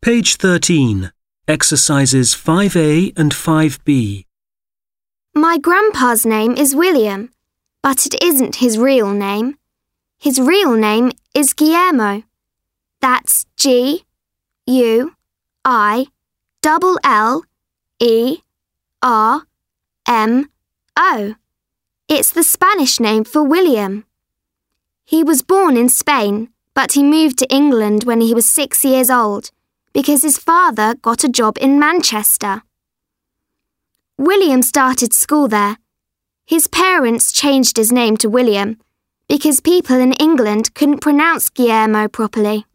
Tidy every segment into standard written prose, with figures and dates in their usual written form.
Page 13. Exercises 5A and 5B. My grandpa's name is William, but it isn't his real name. His real name is Guillermo. That's G-U-I-L-L-E-R-M-O. It's the Spanish name for William. He was born in Spain, but he moved to England when he was 6 years old because his father got a job in Manchester. William started school there. His parents changed his name to William because people in England couldn't pronounce Guillermo properly.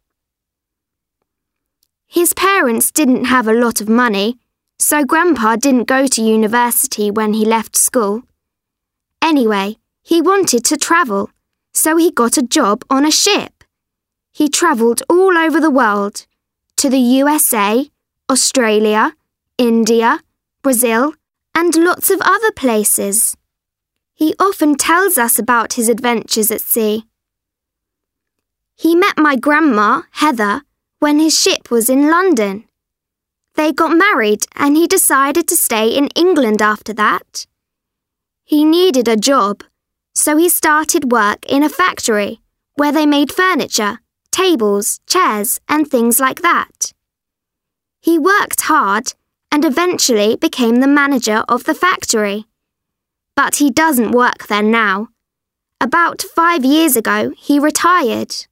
His parents didn't have a lot of money, so Grandpa didn't go to university when he left school. Anyway, he wanted to travel, so he got a job on a ship. He travelled all over the world, to the USA, Australia, India, Brazil, and lots of other places. He often tells us about his adventures at sea. He met my grandma, Heather, when his ship was in London. They got married and he decided to stay in England after that. He needed a job, so he started work in a factory where they made furniture, tables, chairs, and things like that. He worked hard and eventually became the manager of the factory. But he doesn't work there now. About 5 years ago, he retired.